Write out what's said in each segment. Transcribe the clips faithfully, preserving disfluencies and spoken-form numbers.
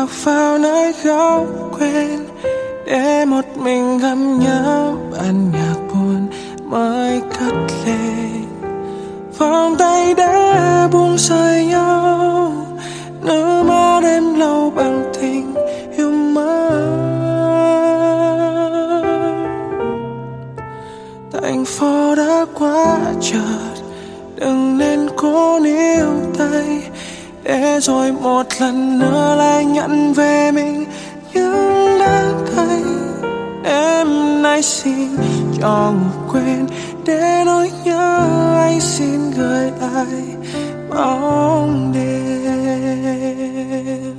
lạc vào nơi góc quên để một mình gặm nhấm bản nhạc buồn mới cất lên. Vòng tay đã buông rời nhau, nước mắt em lâu bằng tình yêu mới. Thành phố đã quá chợt, đừng nên cố níu tay để rồi một lần nữa lại nhận về mình những đắng cay. Em nay xin cho ngủ quên để nỗi nhớ anh xin gửi lại bóng đêm.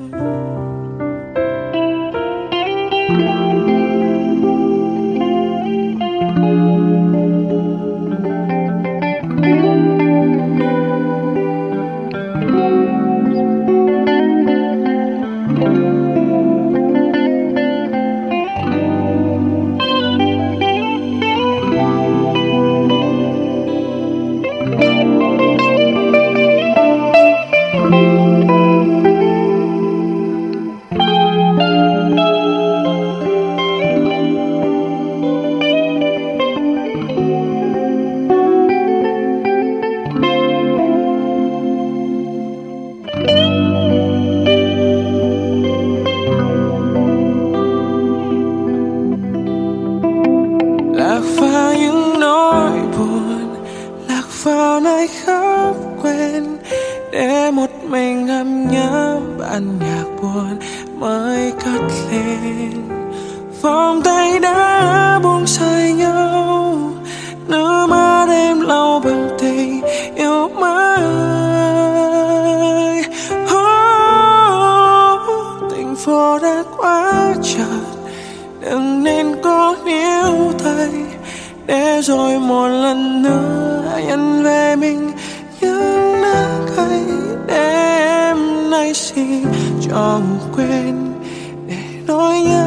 Lạc vào những nỗi buồn, lạc vào nơi khóc quên để một mình ngâm nhớ bản nhạc buồn mới cất lên. Vòng tay đã buông rời nhau, nước mắt em lau bằng tình yêu mới. Oh, tình phố đã quá chợt, đừng nên có níu tay để rồi một lần nữa nhận về mình những đắng cay. Để em nay xin cho ngủ quên để nỗi nhớ